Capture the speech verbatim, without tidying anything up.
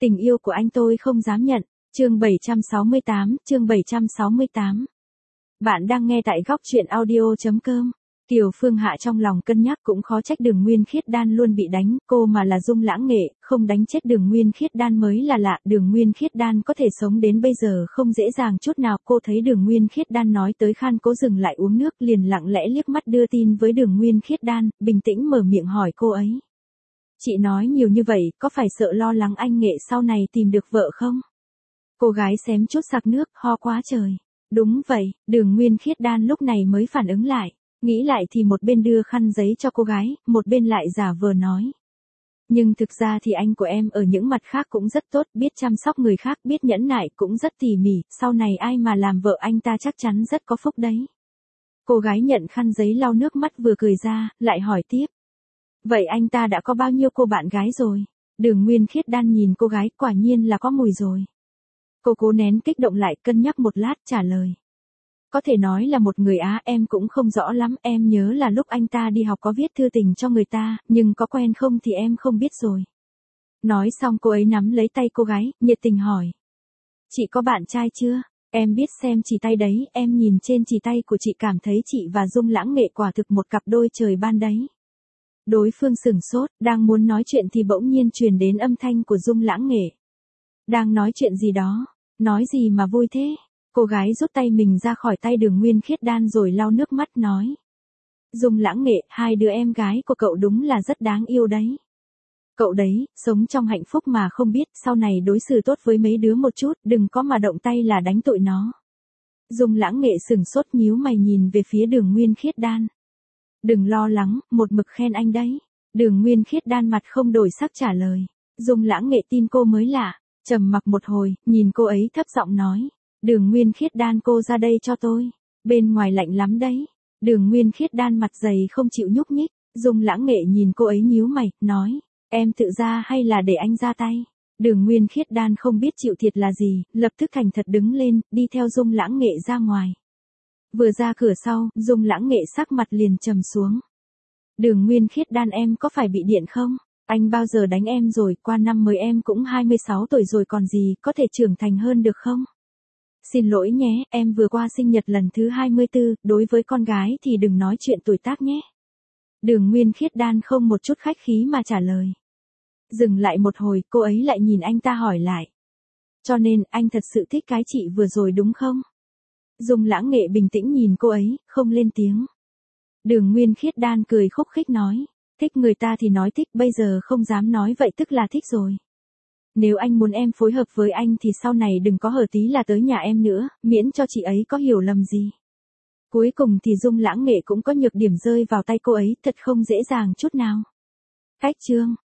Tình yêu của anh tôi không dám nhận. Chương bảy trăm sáu mươi tám, chương bảy trăm sáu mươi tám. Bạn đang nghe tại góc truyện audio chấm com. Kiều Phương Hạ trong lòng cân nhắc cũng khó trách Đường Nguyên Khiết Đan luôn bị đánh, cô mà là Dung Lãng Nghệ, không đánh chết Đường Nguyên Khiết Đan mới là lạ. Đường Nguyên Khiết Đan có thể sống đến bây giờ không dễ dàng chút nào. Cô thấy Đường Nguyên Khiết Đan nói tới khan cố dừng lại uống nước, liền lặng lẽ liếc mắt đưa tin với Đường Nguyên Khiết Đan, bình tĩnh mở miệng hỏi cô ấy. Chị nói nhiều như vậy, có phải sợ lo lắng anh Nghệ sau này tìm được vợ không? Cô gái xém chút sặc nước, ho quá trời. Đúng vậy, Đường Nguyên Khiết Đan lúc này mới phản ứng lại. Nghĩ lại thì một bên đưa khăn giấy cho cô gái, một bên lại giả vờ nói. Nhưng thực ra thì anh của em ở những mặt khác cũng rất tốt, biết chăm sóc người khác, biết nhẫn nại, cũng rất tỉ mỉ, sau này ai mà làm vợ anh ta chắc chắn rất có phúc đấy. Cô gái nhận khăn giấy lau nước mắt vừa cười ra, lại hỏi tiếp. Vậy anh ta đã có bao nhiêu cô bạn gái rồi? Đường Nguyên Khiết Đan nhìn cô gái, quả nhiên là có mùi rồi. Cô cố nén kích động lại, cân nhắc một lát trả lời. Có thể nói là một người Á, em cũng không rõ lắm, em nhớ là lúc anh ta đi học có viết thư tình cho người ta, nhưng có quen không thì em không biết rồi. Nói xong cô ấy nắm lấy tay cô gái, nhiệt tình hỏi. Chị có bạn trai chưa? Em biết xem chỉ tay đấy, em nhìn trên chỉ tay của chị cảm thấy chị và Dung Lãng Nghệ quả thực một cặp đôi trời ban đấy. Đối phương sửng sốt, đang muốn nói chuyện thì bỗng nhiên truyền đến âm thanh của Dung Lãng Nghệ. Đang nói chuyện gì đó? Nói gì mà vui thế? Cô gái rút tay mình ra khỏi tay Đường Nguyên Khiết Đan rồi lau nước mắt nói. Dung Lãng Nghệ, hai đứa em gái của cậu đúng là rất đáng yêu đấy. Cậu đấy, sống trong hạnh phúc mà không biết, sau này đối xử tốt với mấy đứa một chút, đừng có mà động tay là đánh tụi nó. Dung Lãng Nghệ sửng sốt nhíu mày nhìn về phía Đường Nguyên Khiết Đan. Đừng lo lắng, một mực khen anh đấy. Đường Nguyên Khiết Đan mặt không đổi sắc trả lời. Dung Lãng Nghệ tin cô mới lạ. Trầm mặc một hồi, nhìn cô ấy thấp giọng nói. Đường Nguyên Khiết Đan, cô ra đây cho tôi. Bên ngoài lạnh lắm đấy. Đường Nguyên Khiết Đan mặt dày không chịu nhúc nhích. Dung Lãng Nghệ nhìn cô ấy nhíu mày, nói. Em tự ra hay là để anh ra tay? Đường Nguyên Khiết Đan không biết chịu thiệt là gì, lập tức thành thật đứng lên, đi theo Dung Lãng Nghệ ra ngoài. Vừa ra cửa sau, Dung Lãng Nghệ sắc mặt liền trầm xuống. Đường Nguyên Khiết Đan, em có phải bị điện không? Anh bao giờ đánh em rồi, qua năm mới em cũng hai mươi sáu tuổi rồi còn gì, có thể trưởng thành hơn được không? Xin lỗi nhé, em vừa qua sinh nhật lần thứ hai mươi tư, đối với con gái thì đừng nói chuyện tuổi tác nhé. Đường Nguyên Khiết Đan không một chút khách khí mà trả lời. Dừng lại một hồi, cô ấy lại nhìn anh ta hỏi lại. Cho nên, anh thật sự thích cái chị vừa rồi đúng không? Dung Lãng Nghệ bình tĩnh nhìn cô ấy, không lên tiếng. Đường Nguyên Khiết Đan cười khúc khích nói. Thích người ta thì nói thích, bây giờ không dám nói vậy tức là thích rồi. Nếu anh muốn em phối hợp với anh thì sau này đừng có hở tí là tới nhà em nữa, miễn cho chị ấy có hiểu lầm gì. Cuối cùng thì Dung Lãng Nghệ cũng có nhược điểm rơi vào tay cô ấy, thật không dễ dàng chút nào. Cách chương.